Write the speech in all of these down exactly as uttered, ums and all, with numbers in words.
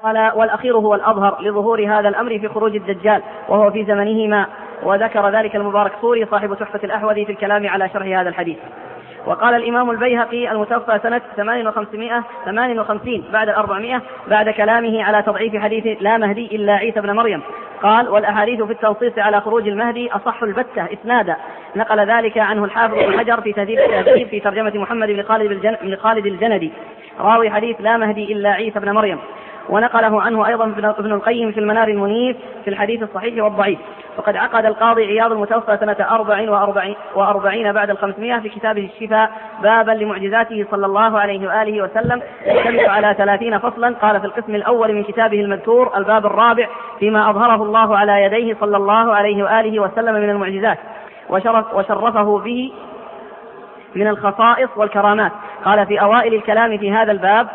قال والأخير هو الأظهر لظهور هذا الأمر في خروج الدجال وهو في زمنهما، وذكر ذلك المباركفوري صاحب تحفة الأحوذي في الكلام على شرح هذا الحديث. وقال الإمام البيهقي المتوفى سنة ثمان وخمسين بعد الأربعمائة بعد كلامه على تضعيف حديث لا مهدي إلا عيسى بن مريم قال والأحاديث في التنصيص على خروج المهدي أصح البتة إسنادا. نقل ذلك عنه الحافظ بن حجر في تهذيب التهذيب في ترجمة محمد بن خالد, بن خالد الجندي راوي حديث لا مهدي إلا عيسى بن مريم، ونقله عنه أيضا ابن القيم في المنار المنيف في الحديث الصحيح والضعيف. وقد عقد القاضي عياض المتوفى سنة أربع وأربعين بعد الخمسمائة في كتابه الشفاء بابا لمعجزاته صلى الله عليه وآله وسلم يشتمل على ثلاثين فصلا. قال في القسم الأول من كتابه المذكور الباب الرابع فيما أظهره الله على يديه صلى الله عليه وآله وسلم من المعجزات وشرف وشرفه به من الخصائص والكرامات. قال في أوائل الكلام في هذا الباب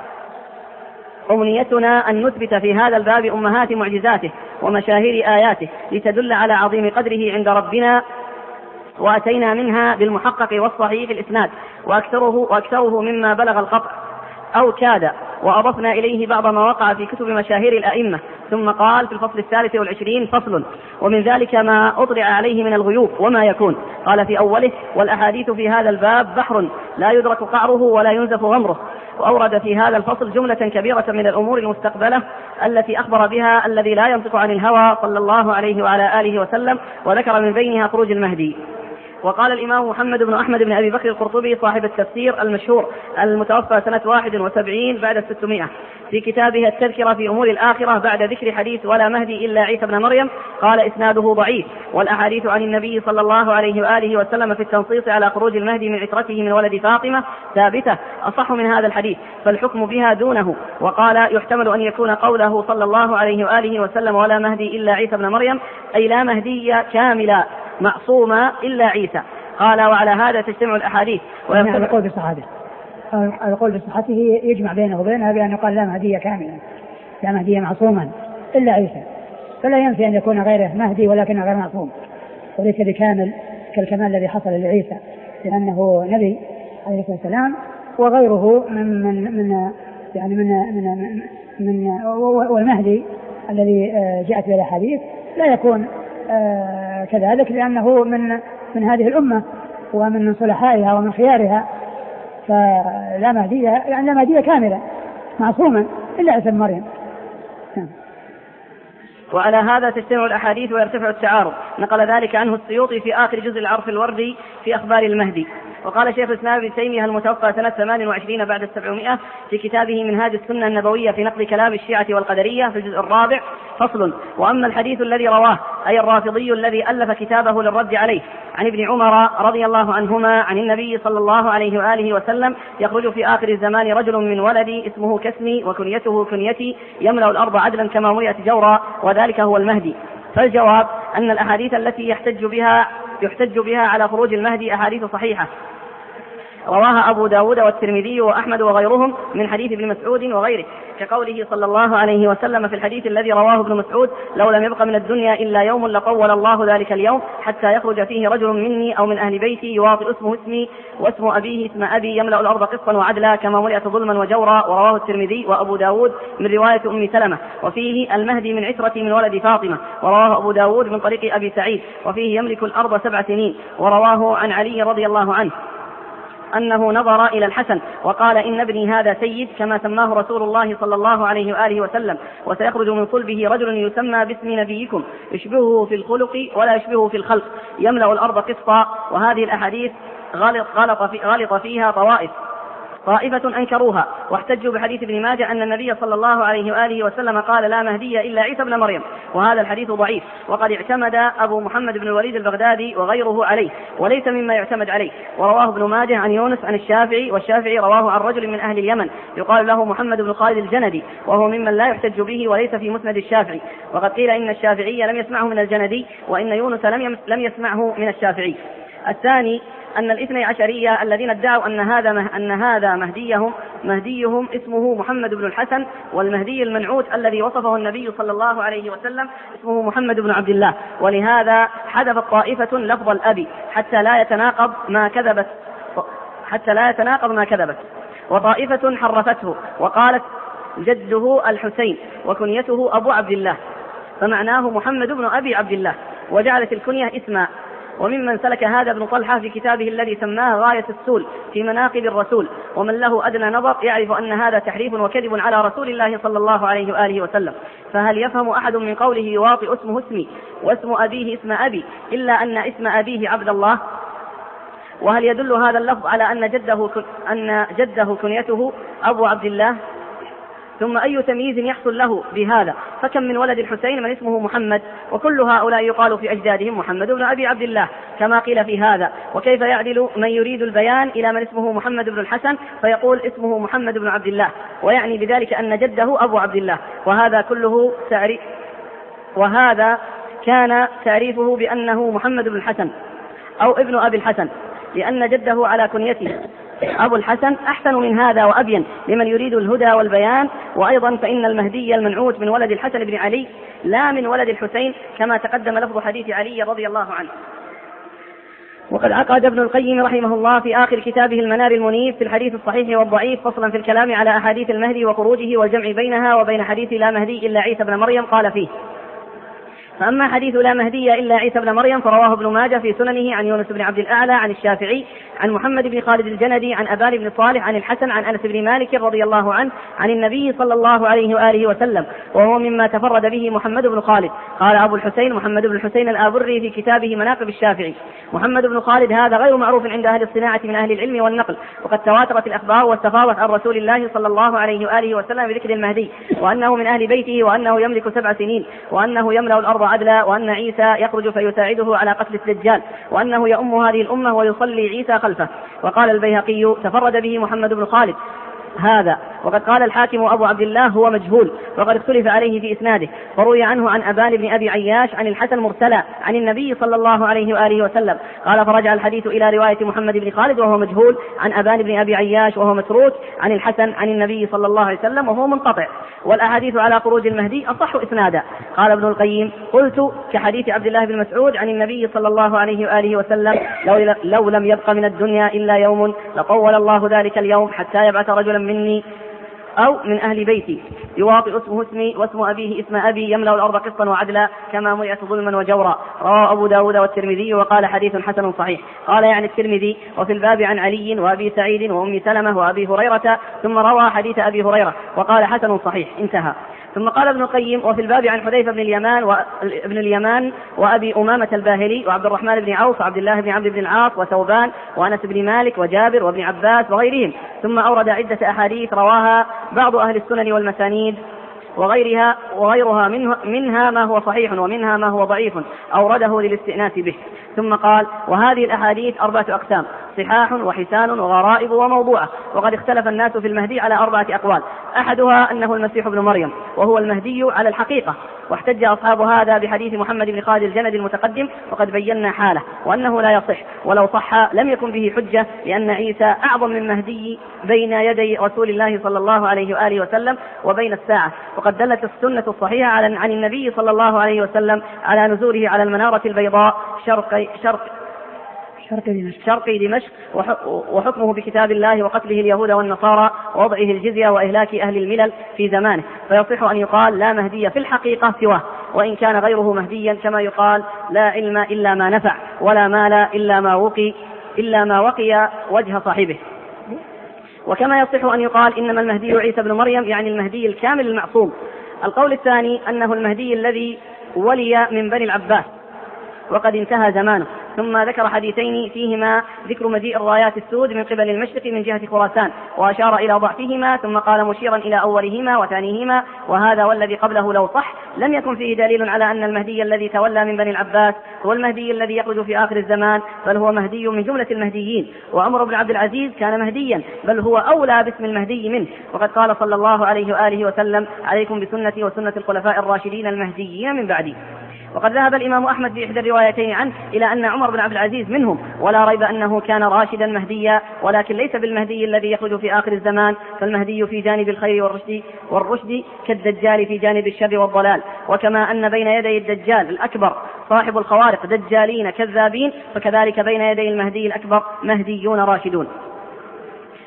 أمنيتنا أن نثبت في هذا الباب أمهات معجزاته ومشاهير آياته لتدل على عظيم قدره عند ربنا، وأتينا منها بالمحقق والصحيح الإسناد وأكثره, وأكثره مما بلغ القطع أو كاد، وأضفنا إليه بعض ما وقع في كتب مشاهير الأئمة. ثم قال في الفصل الثالث والعشرين فصل ومن ذلك ما أطلع عليه من الغيوب وما يكون. قال في أوله والأحاديث في هذا الباب بحر لا يدرك قعره ولا ينزف غمره. وأورد في هذا الفصل جملة كبيرة من الأمور المستقبلة التي أخبر بها الذي لا ينطق عن الهوى صلى الله عليه وعلى آله وسلم، وذكر من بينها خروج المهدي. وقال الإمام محمد بن أحمد بن أبي بكر القرطبي صاحب التفسير المشهور المتوفى سنة واحد وسبعين بعد الستمائة في كتابه التذكرة في أمور الآخرة بعد ذكر حديث ولا مهدي إلا عيسى بن مريم قال إسناده ضعيف، والأحاديث عن النبي صلى الله عليه وآله وسلم في التنصيص على خروج المهدي من عترته من ولد فاطمة ثابتة أصح من هذا الحديث فالحكم بها دونه. وقال يحتمل أن يكون قوله صلى الله عليه وآله وسلم ولا مهدي إلا عيسى بن مريم أي لا مهدي كاملا معصوما إلا عيسى. قال وعلى هذا تجتمع الأحاديث. القول بصحته القول بصحته يجمع بينه وبينها بأن يقال لا مهدي كاملا لا مهدي معصوما إلا عيسى، فلا ينفي أن يكون غيره مهدي ولكن غير معصوم وليس بكامل كالكمال الذي حصل لعيسى لأنه نبي عليه الصلاة والسلام، وغيره من من من يعني من من, من والمهدي الذي جاءت به الأحاديث لا يكون كذلك لأنه من من هذه الأمة ومن صلحائها ومن خيارها، فلا مهدي يعني لا مهدي كاملة معصوما إلا عيسى بن مريم. وعلى هذا تجتمع الأحاديث ويرتفع التعارض. نقل ذلك عنه السيوطي في آخر جزء العرف الوردي في أخبار المهدي. وقال شيخ الإسلام ابن تيمية المتوفى سنة ثمان وعشرين بعد السبعمائة في كتابه منهاج السنة النبوية في نقل كلام الشيعة والقدرية في الجزء الرابع فصل وأما الحديث الذي رواه أي الرافضي الذي ألف كتابه للرد عليه عن ابن عمر رضي الله عنهما عن النبي صلى الله عليه وآله وسلم يخرج في آخر الزمان رجل من ولدي اسمه كسمي وكنيته كنيتي يملأ الأرض عدلا كما ملئت جورا وذلك هو المهدي. فالجواب أن الأحاديث التي يحتج بها يحتج بها على خروج المهدي أحاديث صحيحة رواها أبو داود والترمذي وأحمد وغيرهم من حديث ابن مسعود وغيره، كقوله صلى الله عليه وسلم في الحديث الذي رواه ابن مسعود لو لم يبق من الدنيا إلا يوم لطول الله ذلك اليوم حتى يخرج فيه رجل مني أو من أهل بيتي يواطئ اسمه اسمي واسم أبيه اسم أبي يملأ الأرض قسطا وعدلا كما ملئت ظلما وجورا. ورواه الترمذي وأبو داود من رواية أم سلمة وفيه المهدي من عترة من ولد فاطمة، ورواه أبو داود من طريق أبي سعيد وفيه يملك الأرض سبع سنين. ورواه عن علي رضي الله عنه أنه نظر إلى الحسن وقال إن ابني هذا سيد كما سماه رسول الله صلى الله عليه وآله وسلم، وسيخرج من صلبه رجل يسمى باسم نبيكم يشبهه في الخلق ولا يشبهه في الخلق يملأ الأرض قسطا. وهذه الأحاديث غلط, غلط, في غلط فيها طوائف طائفة أنكروها واحتجوا بحديث ابن ماجه أن النبي صلى الله عليه وآله وسلم قال لا مهدي إلا عيسى بن مريم، وهذا الحديث ضعيف وقد اعتمد أبو محمد بن الوليد البغدادي وغيره عليه وليس مما يعتمد عليه. ورواه ابن ماجه عن يونس عن الشافعي والشافعي رواه عن رجل من أهل اليمن يقال له محمد بن خالد الجندي وهو ممن لا يحتج به وليس في مسند الشافعي، وقد قيل إن الشافعي لم يسمعه من الجندي وإن يونس لم يسمعه من الشافعي. الثاني أن الاثني عشرية الذين ادعوا أن هذا أن هذا مهديهم مهديهم اسمه محمد بن الحسن، والمهدي المنعوت الذي وصفه النبي صلى الله عليه وسلم اسمه محمد بن عبد الله، ولهذا حذفت طائفة لفظ الأبي حتى لا يتناقض ما كذبت حتى لا يتناقض ما كذبت وطائفة حرفته وقالت جده الحسين وكنيته أبو عبد الله، فمعناه محمد بن أبي عبد الله، وجعلت الكنية اسما. وممن سلك هذا ابن طلحة في كتابه الذي سماه غاية السول في مناقب الرسول، ومن له أدنى نظر يعرف أن هذا تحريف وكذب على رسول الله صلى الله عليه وآله وسلم. فهل يفهم أحد من قوله يواطئ اسمه اسمي واسم أبيه اسم أبي إلا أن اسم أبيه عبد الله؟ وهل يدل هذا اللفظ على أن جده, أن جده كنيته أبو عبد الله؟ ثم أي تمييز يحصل له بهذا؟ فكم من ولد الحسين من اسمه محمد، وكل هؤلاء يقال في أجدادهم محمد بن أبي عبد الله كما قيل في هذا. وكيف يعدل من يريد البيان إلى من اسمه محمد بن الحسن فيقول اسمه محمد بن عبد الله، ويعني بذلك أن جده أبو عبد الله؟ وهذا كله تعريف، وهذا كان تعريفه بأنه محمد بن الحسن أو ابن أبي الحسن، لأن جده على كنيته أبو الحسن أحسن من هذا وأبين لمن يريد الهدى والبيان. وأيضا فإن المهدي المنعوت من ولد الحسن بن علي لا من ولد الحسين، كما تقدم لفظ حديث علي رضي الله عنه. وقد عقد ابن القيم رحمه الله في آخر كتابه المنار المنيف في الحديث الصحيح والضعيف فصلا في الكلام على أحاديث المهدي وخروجه والجمع بينها وبين حديث لا مهدي إلا عيسى بن مريم، قال فيه: فأما حديث لا مهدي إلا عيسى بن مريم فرواه ابن ماجه في سننه عن يونس بن عبد الأعلى عن الشافعي عن محمد بن خالد الجندي عن أبان بن صالح عن الحسن عن أنس بن مالك رضي الله عنه عن النبي صلى الله عليه وآله وسلم، وهو مما تفرد به محمد بن خالد. قال أبو الحسين محمد بن الحسين الآبري في كتابه مناقب الشافعي: محمد بن خالد هذا غير معروف عند أهل الصناعة من أهل العلم والنقل، وقد تواترت الأخبار واستفاضت عن رسول الله صلى الله عليه وآله وسلم بذكر المهدي، وأنه من أهل بيته، وأنه يملك سبع سنين، وأنه يملأ الأرض عدلا، وأن عيسى يخرج فيساعده على قتل الدجال، وأنه يؤم هذه الأمة ويصلي عيسى خلفه. وقال البيهقي: تفرد به محمد بن خالد هذا. وقد قال الحاكم أبو عبد الله هو مجهول، وقد اختلف عليه في إسناده، فروي عنه عن أبان بن أبي عياش عن الحسن مرسلا عن النبي صلى الله عليه وآله وسلم. قال: فرجع الحديث إلى رواية محمد بن خالد وهو مجهول عن أبان بن أبي عياش وهو متروك عن الحسن عن النبي صلى الله عليه وسلم وهو منقطع، والأحاديث على خروج المهدي أصح إسنادا. قال ابن القيم: قلت كحديث عبد الله بن مسعود عن النبي صلى الله عليه وآله وسلم: لو, لو لم يبق من الدنيا إلا يوم لطول الله ذلك اليوم حتى يبعث رجلا مني أو من أهل بيتي يواطئ اسمه اسمي واسم أبيه اسم أبي يملأ الأرض قسطا وعدلا كما ملئت ظلما وجورا. رواه أبو داود والترمذي وقال: حديث حسن صحيح. قال يعني الترمذي: وفي الباب عن علي وأبي سعيد وأم سلمة وأبي هريرة، ثم روى حديث أبي هريرة وقال: حسن صحيح، انتهى. ثم قال ابن القيم: وفي الباب عن حذيفة بن اليمان وابن اليمان وأبي أمامة الباهلي وعبد الرحمن بن عوف وعبد الله بن عمرو بن العاص وثوبان وأنس بن مالك وجابر وابن عباس وغيرهم. ثم أورد عدة أحاديث رواها بعض أهل السنن والمسانيد وغيرها وغيرها منه منها ما هو صحيح ومنها ما هو ضعيف أورده للاستئناس به. ثم قال: وهذه الأحاديث أربعة أقسام: صحاح وحسان وغرائب وموضوعة. وقد اختلف الناس في المهدي على أربعة أقوال: أحدها أنه المسيح ابن مريم وهو المهدي على الحقيقة، واحتج أصحاب هذا بحديث محمد بن خالد الجندي المتقدم وقد بينا حاله وأنه لا يصح، ولو صح لم يكن به حجة، لأن عيسى أعظم من مهدي بين يدي رسول الله صلى الله عليه وآله وسلم وبين الساعة. وقد دلت السنة الصحيحة عن النبي صلى الله عليه وسلم على نزوله على المنارة البيضاء شرق شرق شرق دمشق وحكمه بكتاب الله وقتله اليهود والنصارى ووضعه الجزية وإهلاك أهل الملل في زمانه، فيصح أن يقال لا مهدي في الحقيقة سواه، وإن كان غيره مهديا، كما يقال: لا علم إلا ما نفع، ولا مال إلا ما وقي إلا ما وقي وجه صاحبه. وكما يصح أن يقال إنما المهدي عيسى بن مريم، يعني المهدي الكامل المعصوم. القول الثاني أنه المهدي الذي ولي من بني العباس وقد انتهى زمانه. ثم ذكر حديثين فيهما ذكر مجيء الرايات السود من قبل المشرق من جهة خراسان، وأشار إلى ضعفهما، ثم قال مشيرا إلى أولهما وثانيهما: وهذا والذي قبله لو صح لم يكن فيه دليل على أن المهدي الذي تولى من بني العباس هو المهدي الذي يخرج في آخر الزمان، بل هو مهدي من جملة المهديين. وعمر بن عبد العزيز كان مهديا، بل هو أولى باسم المهدي منه، وقد قال صلى الله عليه وآله وسلم: عليكم بسنتي وسنة الخلفاء الراشدين المهديين من بعدي. وقد ذهب الإمام أحمد في إحدى الروايتين عنه إلى أن عمر بن عبد العزيز منهم، ولا ريب أنه كان راشدا مهديا، ولكن ليس بالمهدي الذي يخرج في آخر الزمان، فالمهدي في جانب الخير والرشد, والرشد كالدجال في جانب الشر والضلال. وكما أن بين يدي الدجال الأكبر صاحب الخوارق دجالين كذابين، فكذلك بين يدي المهدي الأكبر مهديون راشدون.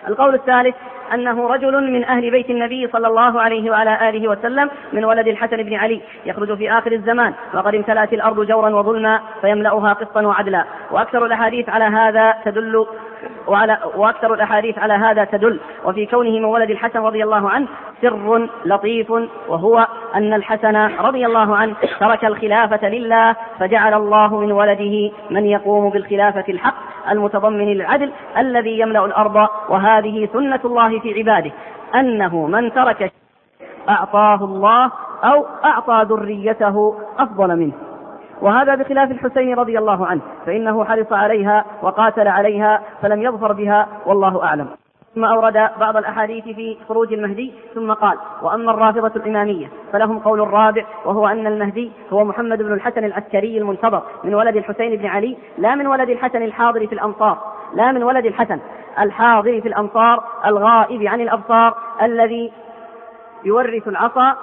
القول الثالث أنه رجل من أهل بيت النبي صلى الله عليه وعلى آله وسلم من ولد الحسن بن علي يخرج في آخر الزمان وقد امتلأت الأرض جورا وظلما فيملأها قسطا وعدلا. وأكثر الأحاديث على هذا تدل وعلى وأكثر الأحاديث على هذا تدل وفي كونه من ولد الحسن رضي الله عنه سر لطيف، وهو أن الحسن رضي الله عنه ترك الخلافة لله فجعل الله من ولده من يقوم بالخلافة الحق المتضمن للعدل الذي يملأ الأرض. وهذه سنة الله في عباده، أنه من ترك أعطاه الله أو أعطى ذريته أفضل منه. وهذا بخلاف الحسين رضي الله عنه فإنه حرص عليها وقاتل عليها فلم يظفر بها والله أعلم. ثم أورد بعض الأحاديث في خروج المهدي ثم قال: وأما الرافضة الإمامية فلهم قول الرابع، وهو أن المهدي هو محمد بن الحسن العسكري المنتظر من ولد الحسين بن علي، لا من ولد الحسن الحاضر في الأمصار لا من ولد الحسن الحاضر في الأمصار الغائب عن الأبصار الذي يورث العصا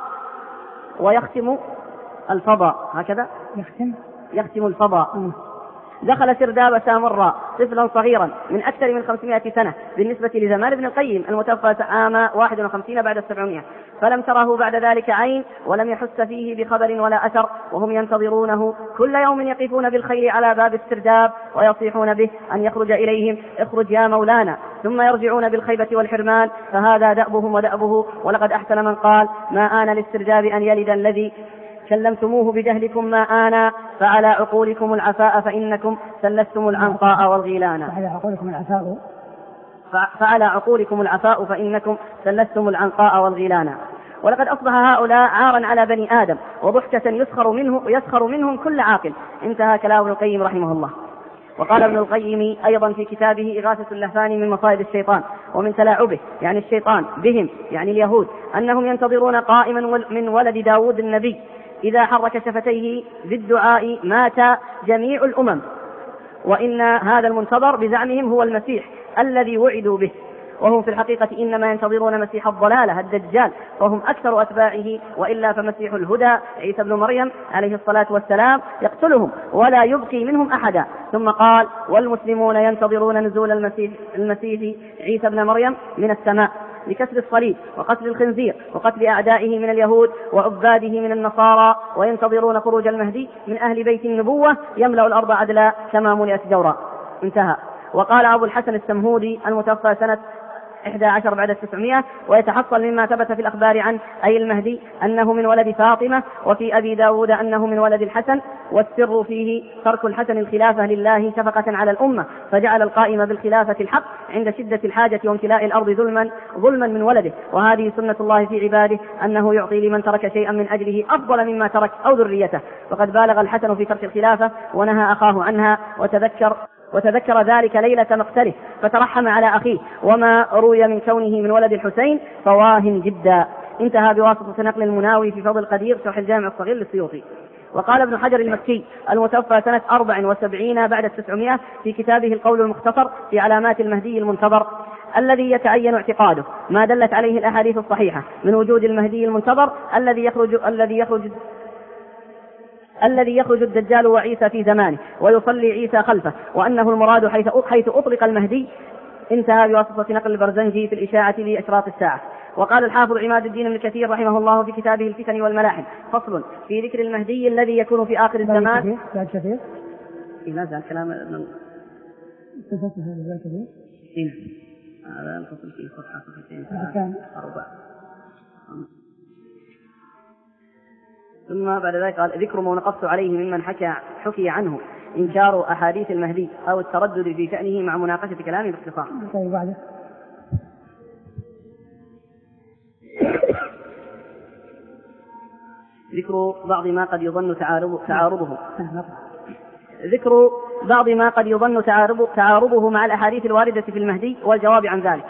ويختم الفضاء. هكذا يختم يختم الفضاء. دخل سرداب سامراء طفلا صغيرا من أكثر من خمسمائة سنة بالنسبة لزمان ابن القيم المتوفى عام واحد وخمسين بعد السبعمائة، فلم تره بعد ذلك عين ولم يحس فيه بخبر ولا أثر، وهم ينتظرونه كل يوم يقفون بالخيل على باب السرداب ويصيحون به أن يخرج إليهم: اخرج يا مولانا، ثم يرجعون بالخيبة والحرمان، فهذا دأبهم ودأبه. ولقد أحسن من قال: ما آن للسرداب أن يلد الذي كلمتموه بجهلكم ما آنا، فعلى عقولكم العفاء فإنكم سلستم العنقاء والغيلان. فعلى عقولكم العفاء فعلى عقولكم العفاء فإنكم سلستم العنقاء والغيلان. ولقد أصبح هؤلاء عارا على بني آدم وضحكة يسخر منه يسخر منهم كل عاقل. انتهى كلام ابن القيم رحمه الله. وقال ابن القيم أيضا في كتابه إغاثة اللهفان من مصائد الشيطان ومن تلاعبه يعني الشيطان بهم يعني اليهود أنهم ينتظرون قائما من ولد داود النبي إذا حرك شفتيه بالدعاء مات جميع الأمم، وإن هذا المنتظر بزعمهم هو المسيح الذي وعدوا به، وهم في الحقيقة إنما ينتظرون مسيح الضلالة الدجال، وهم أكثر أتباعه، وإلا فمسيح الهدى عيسى بن مريم عليه الصلاة والسلام يقتلهم ولا يبقي منهم أحدا. ثم قال: والمسلمون ينتظرون نزول المسيح, المسيح عيسى بن مريم من السماء لكسر الصليب وقتل الخنزير وقتل أعدائه من اليهود وعباده من النصارى، وينتظرون خروج المهدي من أهل بيت النبوة يملأ الأرض عدلا كما ملئت جورا. انتهى. وقال أبو الحسن السمهودي المتوفى سنة إحدى عشر بعد التسعمائة: ويتحصل مما ثبت في الأخبار عن أي المهدي أنه من ولد فاطمة، وفي أبي داود أنه من ولد الحسن، والسر فيه ترك الحسن الخلافة لله شفقة على الأمة، فجعل القائم بالخلافة الحق عند شدة الحاجة وامتلاء الأرض ظلما ظلما من ولده. وهذه سنة الله في عباده، أنه يعطي لمن ترك شيئا من أجله أفضل مما ترك أو ذريته. وقد بالغ الحسن في ترك الخلافة ونهى أخاه عنها، وتذكر وتذكر ذلك ليلة مقتله فترحم على أخيه، وما روي من كونه من ولد الحسين فواهن جدا. انتهى بواسطة نقل المناوي في فضل القدير شرح الجامع الصغير للسيوطي. وقال ابن حجر المكي المتوفى سنة أربع وسبعين بعد التسعمائة في كتابه القول المختصر في علامات المهدي المنتظر: الذي يتعين اعتقاده ما دلت عليه الأحاديث الصحيحة من وجود المهدي المنتظر الذي يخرج الذي يخرج الذي يخرج الدجال وعيسى في زمانه ويصلي عيسى خلفه، وأنه المراد حيث حيث أطلق المهدي. انتهى بواسطة نقل البرزنجي في الإشاعة لأشراط الساعة. وقال الحافظ عماد الدين بن كثير رحمه الله في كتابه الفتن والملاحم: فصل في ذكر المهدي الذي يكون في آخر الزمان. بعد كثير لا زال كلام من هذا الفصل فيه صفحة صفحتين أربع. ثم بعد ذلك قال: ذكر ما نقصت عليه ممن حكى حكي عنه إنكار أحاديث المهدي أو التردد في شأنه مع مناقشة كلامه باختصار. طيب بعد ذكر بعض ما قد يظن تعارض تعارضه ذكر بعض ما قد يظن تعارض تعارضه مع الأحاديث الواردة في المهدي والجواب عن ذلك.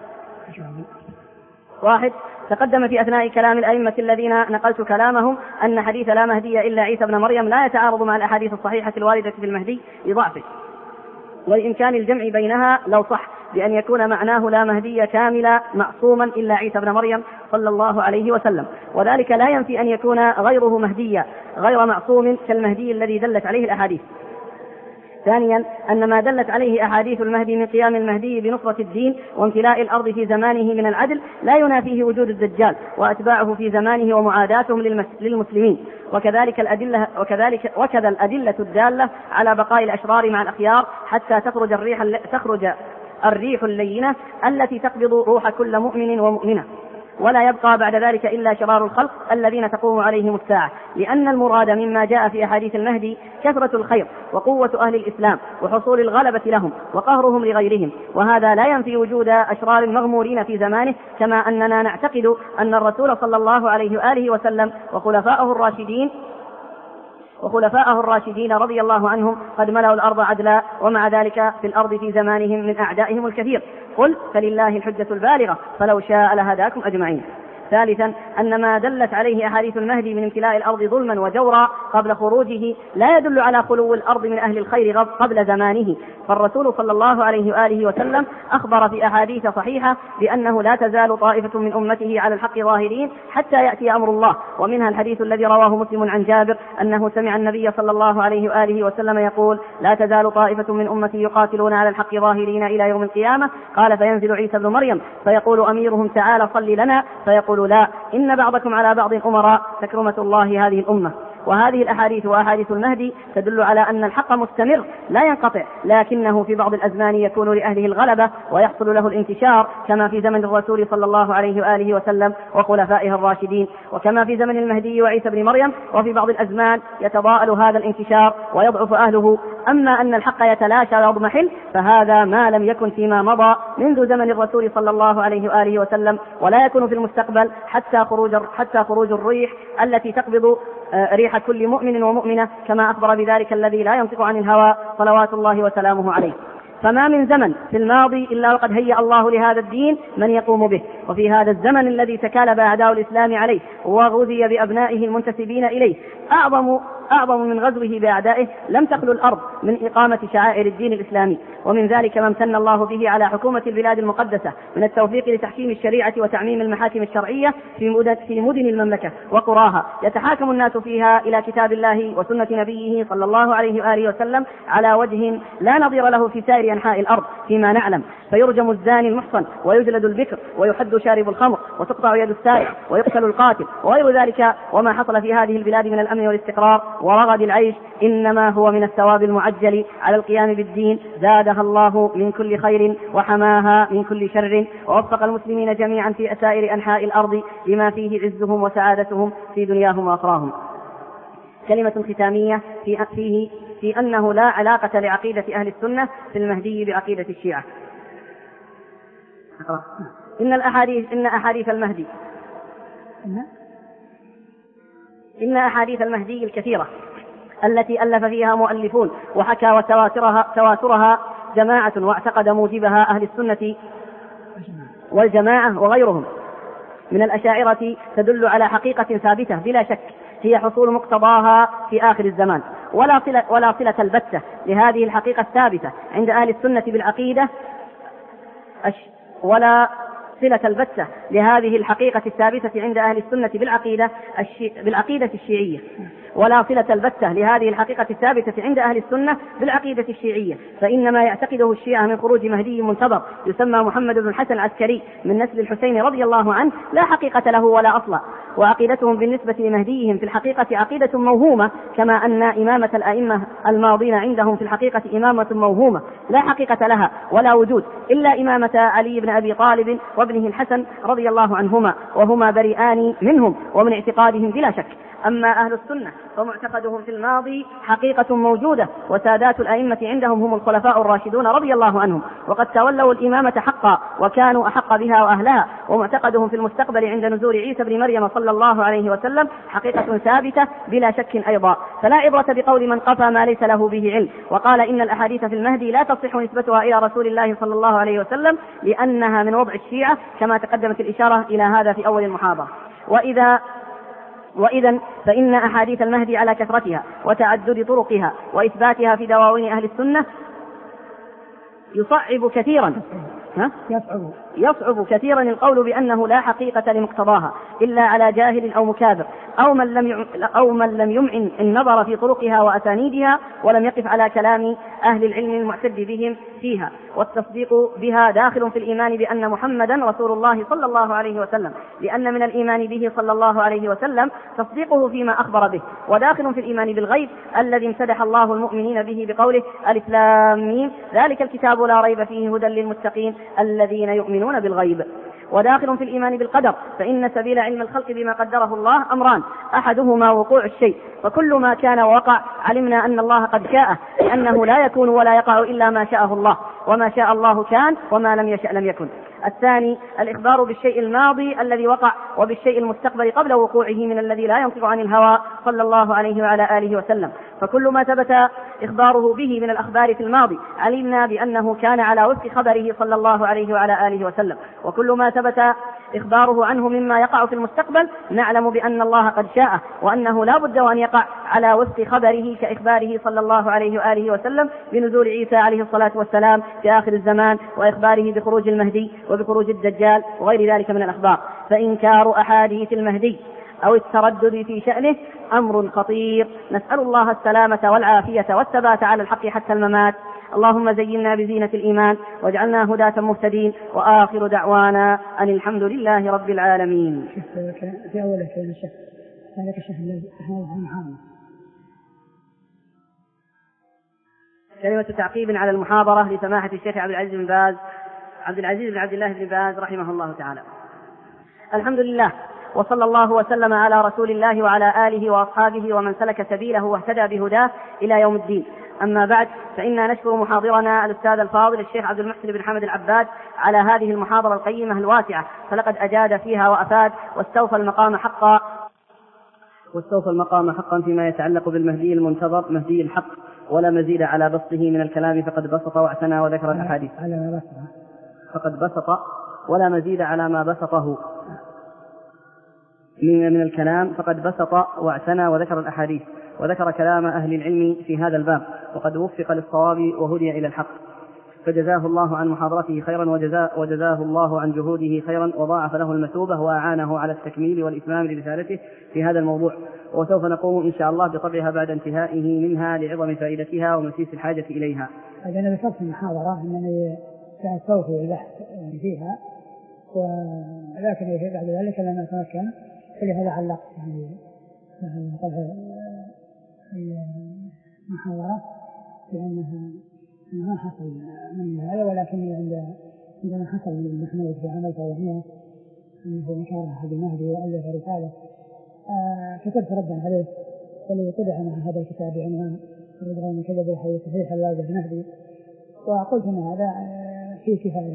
واحد: تقدم في أثناء كلام الأئمة الذين نقلت كلامهم أن حديث لا مهدي إلا عيسى بن مريم لا يتعارض مع الأحاديث الصحيحة الواردة في المهدي لضعفه، والإمكان الجمع بينها لو صح بأن يكون معناه لا مهدي كاملا معصوما إلا عيسى بن مريم صلى الله عليه وسلم، وذلك لا ينفي أن يكون غيره مهديا غير معصوم كالمهدي الذي دلت عليه الأحاديث. ثانيا أن ما دلت عليه أحاديث المهدي من قيام المهدي بنصرة الدين وامتلاء الأرض في زمانه من العدل لا ينافيه وجود الدجال وأتباعه في زمانه ومعاداتهم للمسلمين، وكذلك الأدلة وكذلك وكذا الأدلة الدالة على بقاء الأشرار مع الأخيار حتى تخرج الريح تخرج الريح اللينة التي تقبض روح كل مؤمن ومؤمنة، ولا يبقى بعد ذلك إلا شرار الخلق الذين تقوم عليهم الساعة، لأن المراد مما جاء في أحاديث المهدي كثرة الخير وقوة أهل الإسلام وحصول الغلبة لهم وقهرهم لغيرهم، وهذا لا ينفي وجود أشرار مغمورين في زمانه، كما أننا نعتقد أن الرسول صلى الله عليه وآله وسلم وخلفاءه الراشدين وخلفاءه الراشدين رضي الله عنهم قد ملأوا الأرض عدلا، ومع ذلك في الأرض في زمانهم من أعدائهم الكثير. قل فلله الحجة البالغة فلو شاء لهداكم أجمعين. ثالثا أن ما دلت عليه أحاديث المهدي من امتلاء الأرض ظلما وجورا قبل خروجه لا يدل على خلو الأرض من أهل الخير قبل زمانه، فالرسول صلى الله عليه وآله وسلم أخبر في أحاديث صحيحة بأنه لا تزال طائفة من أمته على الحق ظاهرين حتى يأتي أمر الله، ومنها الحديث الذي رواه مسلم عن جابر أنه سمع النبي صلى الله عليه وآله وسلم يقول: لا تزال طائفة من أمتي يقاتلون على الحق ظاهرين إلى يوم القيامة. قال: فينزل عيسى بن مريم فيقول أميرهم: تعالى صل لنا، فيقول: لا، إن بعضكم على بعض أمراء، تكرمة الله هذه الأمة. وهذه الأحاديث وأحاديث المهدي تدل على أن الحق مستمر لا ينقطع، لكنه في بعض الأزمان يكون لأهله الغلبة ويحصل له الانتشار، كما في زمن الرسول صلى الله عليه وآله وسلم وخلفائه الراشدين، وكما في زمن المهدي وعيسى بن مريم. وفي بعض الأزمان يتضاءل هذا الانتشار ويضعف أهله. أما أن الحق يتلاشى ويضمحل فهذا ما لم يكن فيما مضى منذ زمن الرسول صلى الله عليه وآله وسلم، ولا يكون في المستقبل حتى خروج حتى خروج الريح التي تقبض ريح كل مؤمن ومؤمنة، كما أخبر بذلك الذي لا ينطق عن الهوى صلوات الله وسلامه عليه. فما من زمن في الماضي إلا وقد هيأ الله لهذا الدين من يقوم به، وفي هذا الزمن الذي تكالب أعداء الإسلام عليه وغذي بأبنائه المنتسبين إليه أعظم أعظم من غزوه بأعدائه لم تخلو الأرض من إقامة شعائر الدين الإسلامي. ومن ذلك ما امتن الله به على حكومة البلاد المقدسة من التوفيق لتحكيم الشريعة وتعميم المحاكم الشرعية في مدن, في مدن المملكة وقراها، يتحاكم الناس فيها إلى كتاب الله وسنة نبيه صلى الله عليه وآله وسلم على وجه لا نظير له في سائر أنحاء الأرض فيما نعلم، فيرجم الزاني المحصن ويجلد البكر ويحد شارب الخمر وتقطع يد السارق ويقتل القاتل وغير ذلك. وما حصل في هذه البلاد من الأمن والاستقرار ورغد العيش إنما هو من الثواب المعجل على القيام بالدين، زادها الله من كل خير وحماها من كل شر، ووفق المسلمين جميعا في سائر أنحاء الأرض لما فيه عزهم وسعادتهم في دنياهم وأخراهم. كلمة ختامية في فيه في أنه لا علاقة لعقيدة أهل السنة في المهدي بعقيدة الشيعة. إن الأحاديث إن أحاديث المهدي إن أحاديث المهدي الكثيرة التي ألف فيها مؤلفون وحكى وتواترها تواترها جماعة واعتقد موجبها أهل السنة والجماعة وغيرهم من الأشاعرة تدل على حقيقة ثابتة بلا شك هي حصول مقتضاها في آخر الزمان، ولا صلة, ولا صلة البتة لهذه الحقيقة الثابتة عند أهل السنة بالعقيدة ولا صلة البتة لهذه الحقيقة الثابتة عند أهل السنة بالعقيدة الشي... بالعقيدة الشيعية ولا صلة البتة لهذه الحقيقة الثابتة عند أهل السنة بالعقيدة الشيعية، فإنما يعتقده الشيعة من خروج مهدي منتظر يسمى محمد بن الحسن العسكري من نسل الحسين رضي الله عنه لا حقيقة له ولا أصل، وعقيدتهم بالنسبة لمهديهم في الحقيقة عقيدة موهومة، كما أن إمامة الأئمة الماضين عندهم في الحقيقة إمامة موهومة لا حقيقة لها ولا وجود إلا إمامة علي بن أبي طالب وابنه الحسن رضي الله عنهما، وهما بريئان منهم ومن اعتقادهم بلا شك. أما أهل السنة فمعتقدهم في الماضي حقيقة موجودة، وسادات الأئمة عندهم هم الخلفاء الراشدون رضي الله عنهم، وقد تولوا الإمامة حقا وكانوا أحق بها وأهلها، ومعتقدهم في المستقبل عند نزول عيسى بن مريم صلى الله عليه وسلم حقيقة ثابتة بلا شك أيضا. فلا عبرة بقول من قفى ما ليس له به علم وقال إن الأحاديث في المهدي لا تصح نسبتها إلى رسول الله صلى الله عليه وسلم لأنها من وضع الشيعة، كما تقدمت الإشارة إلى هذا في أول المحاضرة. وإذا وإذا فإن أحاديث المهدي على كثرتها وتعدد طرقها وإثباتها في دواوين أهل السنة يصعب كثيرا ها؟ يصعب يصعب كثيرا القول بأنه لا حقيقة لمقتضاها إلا على جاهل أو مكابر أو من لم أو من لم يمعن النظر في طرقها وأسانيدها ولم يقف على كلام أهل العلم المعتد بهم فيها. والتصديق بها داخل في الإيمان بأن محمدا رسول الله صلى الله عليه وسلم، لأن من الإيمان به صلى الله عليه وسلم تصديقه فيما أخبر به، وداخل في الإيمان بالغيب الذي امتدح الله المؤمنين به بقوله ألف لام ميم ذلك الكتاب لا ريب فيه هدى للمتقين الذين يؤمنون بالغيب. وداخل في الإيمان بالقدر، فإن سبيل علم الخلق بما قدره الله أمران، أحدهما وقوع الشيء، فكل ما كان ووقع علمنا أن الله قد شاءه، لأنه لا يكون ولا يقع إلا ما شاءه الله، وما شاء الله كان وما لم يشأ لم يكن. الثاني الإخبار بالشيء الماضي الذي وقع وبالشيء المستقبل قبل وقوعه من الذي لا ينطق عن الهوى صلى الله عليه وعلى آله وسلم. فكل ما ثبت إخباره به من الأخبار في الماضي علمنا بأنه كان على وفق خبره صلى الله عليه وعلى آله وسلم، وكل ما ثبت إخباره عنه مما يقع في المستقبل نعلم بأن الله قد شاءه، وأنه لا بد وأن يقع على وفق خبره كإخباره صلى الله عليه وآله وسلم بنزول عيسى عليه الصلاة والسلام في آخر الزمان، وإخباره بخروج المهدي وبخروج الدجال وغير ذلك من الأخبار. فإنكار أحاديث المهدي أو التردد في شأنه أمر خطير، نسأل الله السلامة والعافية والثبات على الحق حتى الممات. اللهم زينا بزينة الإيمان واجعلنا هداة مهتدين، وآخر دعوانا أن الحمد لله رب العالمين. في أول كلمة الشيخ هذا الشيخ محمد كلمة تعقيب على المحاضرة لسماحة الشيخ عبد العزيز بن باز عبد العزيز بن عبد الله بن باز رحمه الله تعالى. الحمد لله، وصلى الله وسلم على رسول الله وعلى آله وأصحابه ومن سلك سبيله واهتدى بهداه إلى يوم الدين. أما بعد، فإنا نشكر محاضرنا الأستاذ الفاضل الشيخ عبد المحسن بن حمد العباد على هذه المحاضرة القيمة الواسعة، فلقد أجاد فيها وأفاد واستوفى المقام حقا واستوفى المقام حقا فيما يتعلق بالمهدي المنتظر مهدي الحق، ولا مزيد على بسطه من الكلام، فقد بسط واعتنى وذكر الأحاديث فقد بسط ولا مزيد على ما بسطه من الكلام، فقد بسط واعتنى وذكر الأحاديث وذكر كلام أهل العلم في هذا الباب، وقد وفق للصواب وهدي إلى الحق، فجزاه الله عن محاضرته خيرا وجزاه, وجزاه الله عن جهوده خيرا، وضاعف له المثوبة وأعانه على التكميل والإتمام لرسالته في هذا الموضوع. وسوف نقوم إن شاء الله بطبعها بعد انتهائه منها لعظم فائدتها ومسيس الحاجة إليها. أنا ذكرت في المحاضرة أنني سأستوفي البحث فيها، ولكن بعد ذلك لما أتمكن فلهذا علقت يعني المحاضرة لأنها ما حصل من هذا، ولكن عندما حصل من محمود في عمل توهية أنه نشر أحد المهدي وألف رسالة كتبت ردا عليه وليطبع مع هذا الكتاب بعنوان رجل من كذب الحديث صحيح الواجب المهدي، وقلت أن هذا فيه كفاية.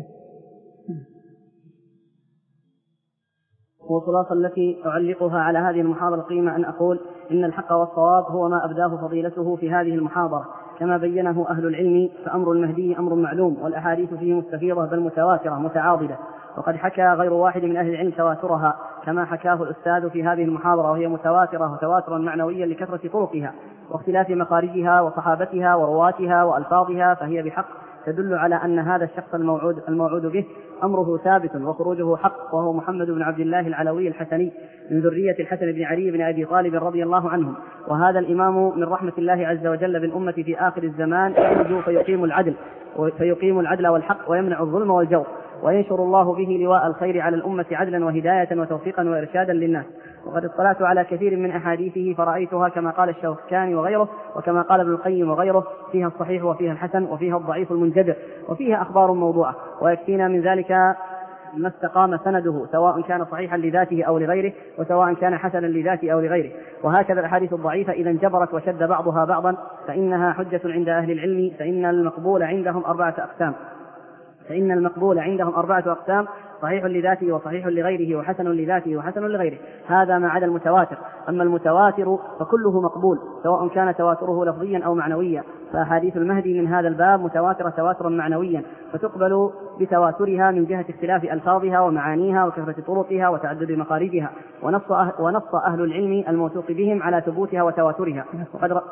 والخلاصة التي أعلقها على هذه المحاضرة القيمة أن أقول إن الحق والصواب هو ما أبداه فضيلته في هذه المحاضرة كما بينه أهل العلم، فأمر المهدي أمر معلوم، والأحاديث فيه مستفيضة بل متواترة متعاضدة، وقد حكى غير واحد من أهل العلم تواترها كما حكاه الأستاذ في هذه المحاضرة، وهي متواترة وتواترا معنويا لكثرة طرقها واختلاف مخارجها وصحابتها ورواتها وألفاظها، فهي بحق تدل على أن هذا الشخص الموعود, الموعود به أمره ثابت وخروجه حق، وهو محمد بن عبد الله العلوي الحسني من ذرية الحسن بن علي بن أبي طالب رضي الله عنهم. وهذا الإمام من رحمة الله عز وجل بالأمة في آخر الزمان يرجو فيقيم العدل فيقيم العدل والحق ويمنع الظلم والجور، وينشر الله به لواء الخير على الأمة عدلا وهداية وتوفيقا وإرشادا للناس. وقد اطلعت على كثير من أحاديثه فرأيتها كما قال الشوكاني وغيره وكما قال ابن القيم وغيره فيها الصحيح وفيها الحسن وفيها الضعيف المنجبر وفيها أخبار موضوعة، ويكفينا من ذلك ما استقام سنده سواء كان صحيحا لذاته أو لغيره، وسواء كان حسنا لذاته أو لغيره. وهكذا الأحاديث الضعيفة إذا انجبرت وشد بعضها بعضا فإنها حجة عند أهل العلم، فإن المقبول عندهم أربعة أقسام فإن المقبول عندهم أربعة أقسام: صحيح لذاته وصحيح لغيره وحسن لذاته وحسن لغيره، هذا ما عدا المتواتر. أما المتواتر فكله مقبول سواء كان تواتره لفظيا أو معنويا، فأحاديث المهدي من هذا الباب متواترة تواترا معنويا، فتقبل بتواترها من جهة اختلاف ألفاظها ومعانيها وكثرة طرقها وتعدد مخارجها، ونص أهل, ونص أهل العلم الموثوق بهم على ثبوتها وتواترها. وقد ر...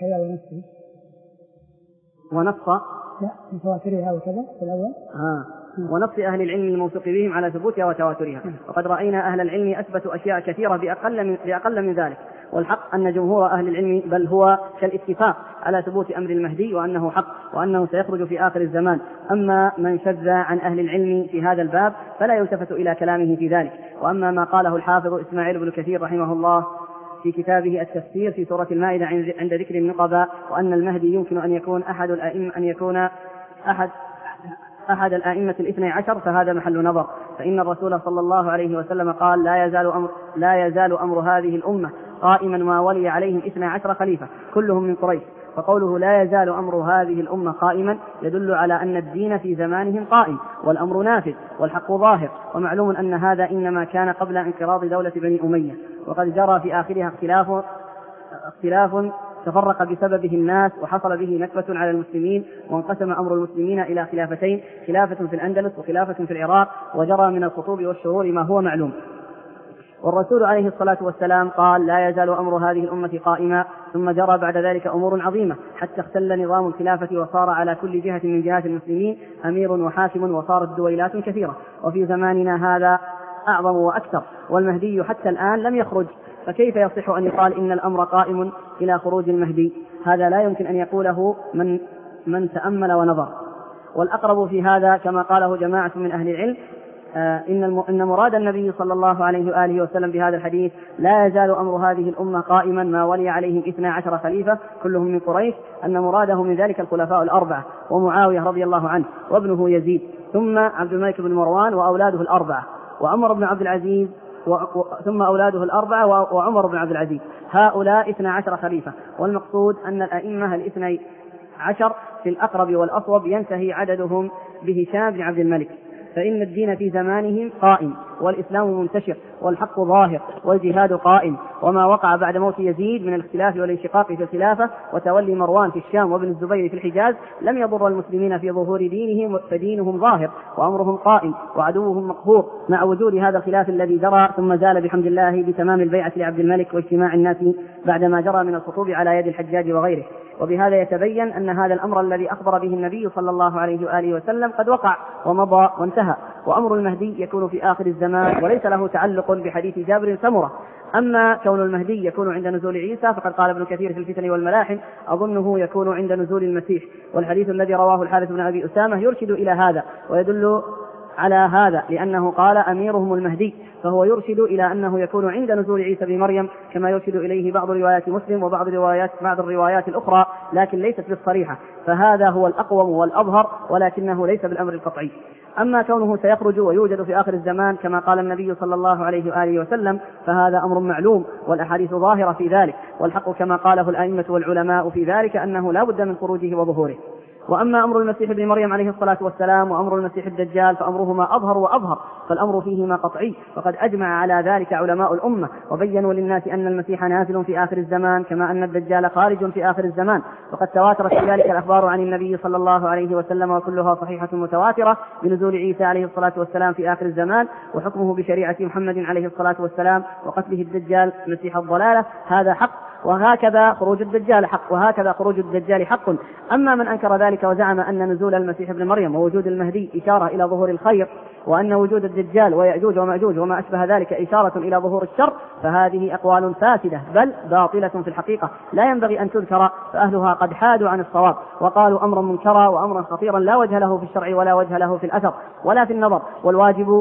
ونص لا متواترها وكذا في الأول آه. ونص أهل العلم الموثوق بهم على ثبوتها وتواترها. وقد رأينا أهل العلم أثبتوا أشياء كثيرة بأقل من, بأقل من ذلك، والحق أن جمهور أهل العلم بل هو كالاتفاق على ثبوت أمر المهدي وأنه حق وأنه سيخرج في آخر الزمان. أما من شذ عن أهل العلم في هذا الباب فلا يلتفت إلى كلامه في ذلك. وأما ما قاله الحافظ إسماعيل بن كثير رحمه الله في كتابه التفسير في سورة المائدة عند ذكر النقباء وأن المهدي يمكن أن يكون أحد الأئمة أن يكون أحد أحد الآئمة الاثني عشر، فهذا محل نظر، فإن الرسول صلى الله عليه وسلم قال لا يزال أمر, لا يزال أمر هذه الأمة قائما ما ولي عليهم اثني عشر خليفة كلهم من قريش. فقوله لا يزال أمر هذه الأمة قائما يدل على أن الدين في زمانهم قائم والأمر نافذ والحق ظاهر. ومعلوم أن هذا إنما كان قبل انقراض دولة بني أمية، وقد جرى في آخرها اختلاف اختلاف تفرق بسببه الناس وحصل به نكبة على المسلمين، وانقسم أمر المسلمين إلى خلافتين، خلافة في الأندلس وخلافة في العراق، وجرى من الخطوب والشرور ما هو معلوم. والرسول عليه الصلاة والسلام قال لا يزال أمر هذه الأمة قائما، ثم جرى بعد ذلك أمور عظيمة حتى اختل نظام الخلافة وصار على كل جهة من جهات المسلمين أمير وحاكم، وصارت دويلات كثيرة، وفي زماننا هذا أعظم وأكثر، والمهدي حتى الآن لم يخرج، فكيف يصح أن يقال إن الأمر قائم إلى خروج المهدي؟ هذا لا يمكن أن يقوله من, من تأمل ونظر. والأقرب في هذا كما قاله جماعة من أهل العلم آه إن, إن مراد النبي صلى الله عليه وآله وسلم بهذا الحديث لا يزال أمر هذه الأمة قائما ما ولي عليهم اثني عشر خليفة كلهم من قريش، أن مراده من ذلك الخلفاء الأربعة ومعاوية رضي الله عنه وابنه يزيد ثم عبد الملك بن مروان وأولاده الأربعة وعمر بن عبد العزيز و... ثم أولاده الأربعة و... وعمر بن عبد العزيز، هؤلاء اثني عشر خليفة. والمقصود أن الأئمة الاثني عشر في الأقرب والأصوب ينتهي عددهم بهشام بن عبد الملك، فإن الدين في زمانهم قائم والإسلام منتشر والحق ظاهر والجهاد قائم. وما وقع بعد موت يزيد من الاختلاف والانشقاق في الخلافة وتولي مروان في الشام وابن الزبير في الحجاز لم يضر المسلمين في ظهور دينهم، فدينهم ظاهر وأمرهم قائم وعدوهم مقهور، مع وجود هذا الخلاف الذي جرى ثم زال بحمد الله بتمام البيعة لعبد الملك واجتماع الناس بعدما جرى من الخطوب على يد الحجاج وغيره. وبهذا يتبين أن هذا الأمر الذي أخبر به النبي صلى الله عليه وآله وسلم قد وقع ومضى وانتهى، وأمر المهدي يكون في آخر الزمان وليس له تعلق بحديث جابر سمرة. أما كون المهدي يكون عند نزول عيسى فقد قال ابن كثير في الفتن والملاحم أظنه يكون عند نزول المسيح، والحديث الذي رواه الحارث بن أبي أسامة يرشد إلى هذا ويدل على هذا، لأنه قال أميرهم المهدي، فهو يرشد إلى أنه يكون عند نزول عيسى بن مريم كما يرشد إليه بعض روايات مسلم وبعض روايات بعض الروايات الأخرى، لكن ليست بالصريحة، فهذا هو الأقوم والأظهر ولكنه ليس بالأمر القطعي. أما كونه سيخرج ويوجد في آخر الزمان كما قال النبي صلى الله عليه وآله وسلم فهذا أمر معلوم والأحاديث ظاهرة في ذلك، والحق كما قاله الأئمة والعلماء في ذلك أنه لا بد من خروجه وظهوره. وأما أمر المسيح ابن مريم عليه الصلاة والسلام وأمر المسيح الدجال فأمرهما أظهر وأظهر، فالأمر فيهما قطعي، وقد أجمع على ذلك علماء الأمة وبينوا للناس أن المسيح نازل في آخر الزمان كما أن الدجال خارج في آخر الزمان، وقد تواترت في ذلك الأخبار عن النبي صلى الله عليه وسلم وكلها صحيحة متواترة بنزول عيسى عليه الصلاة والسلام في آخر الزمان وحكمه بشريعة محمد عليه الصلاة والسلام وقتله الدجال مسيح الضلالة، هذا حق، وهكذا خروج الدجال حق، وهكذا خروج الدجال حق. أما من أنكر ذلك وزعم أن نزول المسيح ابن مريم ووجود المهدي إشارة إلى ظهور الخير، وأن وجود الدجال ويأجوج ومأجوج وما أشبه ذلك إشارة إلى ظهور الشر، فهذه أقوال فاسدة بل باطلة في الحقيقة لا ينبغي أن تذكر، فأهلها قد حادوا عن الصواب وقالوا أمرا منكرا وأمرا خطيرا لا وجه له في الشرع ولا وجه له في الأثر ولا في النظر. والواجب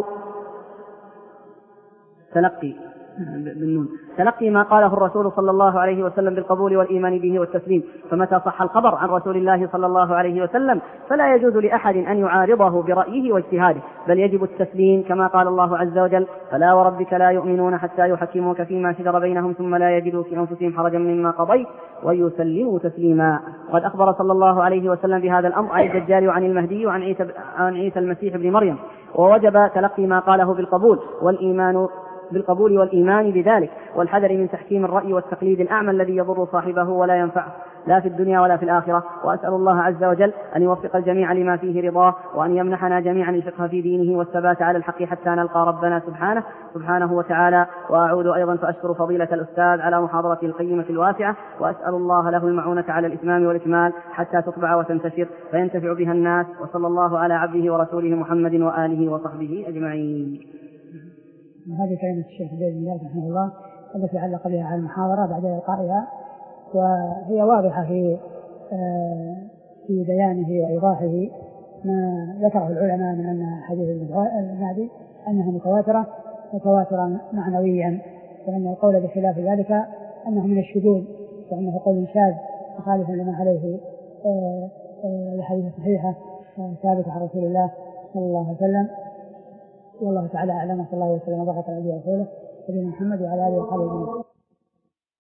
تلقي بالنون تلقي ما قاله الرسول صلى الله عليه وسلم بالقبول والإيمان به والتسليم، فمتى صح الخبر عن رسول الله صلى الله عليه وسلم فلا يجوز لأحد أن يعارضه برأيه واجتهاده، بل يجب التسليم كما قال الله عز وجل فلا وربك لا يؤمنون حتى يحكموك فيما شجر بينهم ثم لا يجدوا في أنفسهم حرجا مما قضيت ويسلموا تسليما. قد أخبر صلى الله عليه وسلم بهذا الأمر عن الدجال وعن المهدي وعن عيسى, عن عيسى المسيح ابن مريم، ووجب تلقي ما قاله بالقبول والإيمان بالقبول والإيمان بذلك، والحذر من تحكيم الرأي والتقليد الأعمى الذي يضر صاحبه ولا ينفعه لا في الدنيا ولا في الآخرة. وأسأل الله عز وجل أن يوفق الجميع لما فيه رضاه، وأن يمنحنا جميعا الفقه في دينه والثبات على الحق حتى نلقى ربنا سبحانه سبحانه وتعالى. وأعود أيضا فأشكر فضيلة الأستاذ على محاضرته القيمة الواسعة، وأسأل الله له المعونة على الإتمام والإكمال حتى تطبع وتنتشر فينتفع بها الناس. وصلى الله على عبده ورسوله محمد وآله وصحبه أجمعين. هذه كلمة الشيخ بن باز رحمه الله التي علق بها على المحاضرة بعد إلقائها، وهي واضحة في في بيانه وإيضاحه ما ذكره العلماء من أن حديث المهدي أنها متواترة وتواترا معنويا، وأن القول بخلاف ذلك أنه من الشذوذ، وأنه قول شاذ مخالف لما عليه الحديث الصحيحة ثابتة عن رسول الله صلى الله عليه وسلم. والله تعالى أعلم، صلى الله عليه وسلم وبارك على نبينا ورسوله نبينا محمد وعلى آله وصحبه أجمعين.